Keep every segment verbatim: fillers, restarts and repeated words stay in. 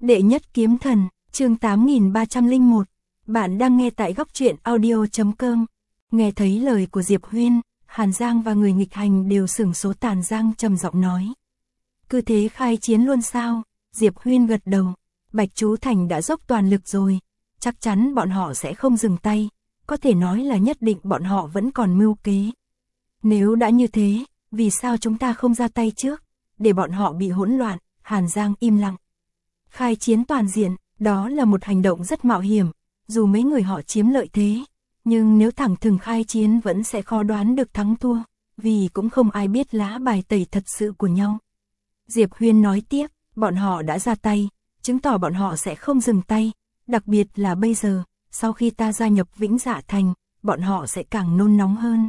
Đệ nhất kiếm thần, chương tám nghìn ba trăm lẻ một. Bạn đang nghe tại góc truyện audio chấm com. Nghe thấy lời của Diệp Huyên, Hàn Giang và người nghịch hành đều sửng sốt. Hàn Giang trầm giọng nói: cứ thế khai chiến luôn sao? Diệp Huyên gật đầu. Bạch Chú Thành đã dốc toàn lực rồi, chắc chắn bọn họ sẽ không dừng tay, có thể nói là nhất định bọn họ vẫn còn mưu kế. Nếu đã như thế, vì sao chúng ta không ra tay trước, để bọn họ bị hỗn loạn? Hàn Giang im lặng. Khai chiến toàn diện, đó là một hành động rất mạo hiểm, dù mấy người họ chiếm lợi thế, nhưng nếu thẳng thừng khai chiến vẫn sẽ khó đoán được thắng thua, vì cũng không ai biết lá bài tẩy thật sự của nhau. Diệp Huyên nói tiếp, bọn họ đã ra tay, chứng tỏ bọn họ sẽ không dừng tay, đặc biệt là bây giờ, sau khi ta gia nhập Vĩnh Dạ Thành, bọn họ sẽ càng nôn nóng hơn.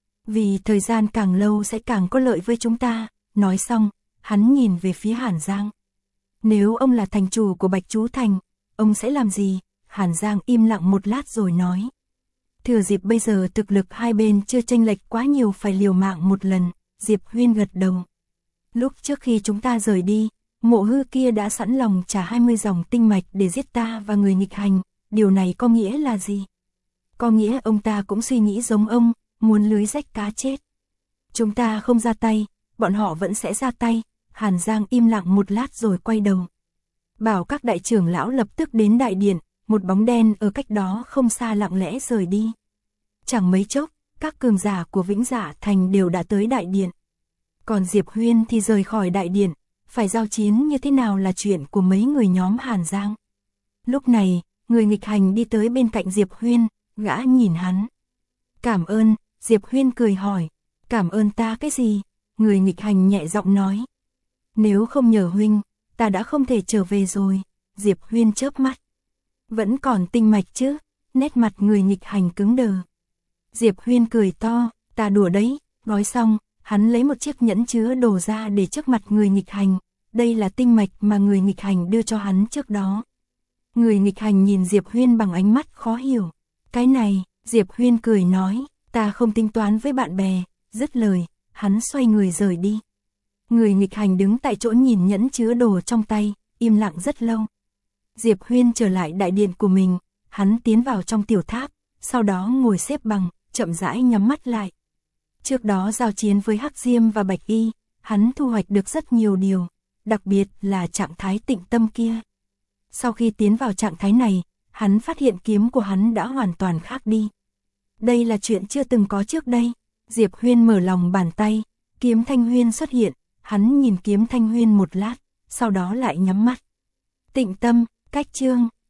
Vì thời gian càng lâu sẽ càng có lợi với chúng ta. Nói xong, hắn nhìn về phía Hàn Giang. Nếu ông là thành chủ của Bạch Chú Thành, ông sẽ làm gì? Hàn Giang im lặng một lát rồi nói: thừa dịp bây giờ thực lực hai bên chưa chênh lệch quá nhiều phải liều mạng một lần. Diệp Huyên gật đầu. Lúc trước khi chúng ta rời đi, Mộ Hư kia đã sẵn lòng trả hai mươi dòng tinh mạch để giết ta và người nghịch hành, điều này có nghĩa là gì? Có nghĩa ông ta cũng suy nghĩ giống ông, muốn lưới rách cá chết. Chúng ta không ra tay, bọn họ vẫn sẽ ra tay. Hàn Giang im lặng một lát rồi quay đầu, bảo các đại trưởng lão lập tức đến đại điện. Một bóng đen ở cách đó không xa lặng lẽ rời đi. Chẳng mấy chốc, các cường giả của Vĩnh Dạ Thành đều đã tới đại điện. Còn Diệp Huyên thì rời khỏi đại điện, phải giao chiến như thế nào là chuyện của mấy người nhóm Hàn Giang. Lúc này, người nghịch hành đi tới bên cạnh Diệp Huyên, gã nhìn hắn. Cảm ơn. Diệp Huyên cười hỏi, cảm ơn ta cái gì? Người nghịch hành nhẹ giọng nói, nếu không nhờ huynh, ta đã không thể trở về rồi. Diệp Huyên chớp mắt, vẫn còn tinh mạch chứ? Nét mặt người nghịch hành cứng đờ. Diệp Huyên cười to, ta đùa đấy. Nói xong, hắn lấy một chiếc nhẫn chứa đồ ra để trước mặt người nghịch hành. Đây là tinh mạch mà người nghịch hành đưa cho hắn trước đó. Người nghịch hành nhìn Diệp Huyên bằng ánh mắt khó hiểu. Cái này, Diệp Huyên cười nói, ta không tính toán với bạn bè. Dứt lời, hắn xoay người rời đi. Người nghịch hành đứng tại chỗ nhìn nhẫn chứa đồ trong tay, im lặng rất lâu. Diệp Huyên trở lại đại điện của mình, hắn tiến vào trong tiểu tháp, sau đó ngồi xếp bằng, chậm rãi nhắm mắt lại. Trước đó giao chiến với Hắc Diêm và Bạch Y, hắn thu hoạch được rất nhiều điều, đặc biệt là trạng thái tịnh tâm kia. Sau khi tiến vào trạng thái này, hắn phát hiện kiếm của hắn đã hoàn toàn khác đi. Đây là chuyện chưa từng có trước đây. Diệp Huyên mở lòng bàn tay, kiếm Thanh Huyên xuất hiện, hắn nhìn kiếm Thanh Huyên một lát, sau đó lại nhắm mắt. Tịnh tâm, cách chương.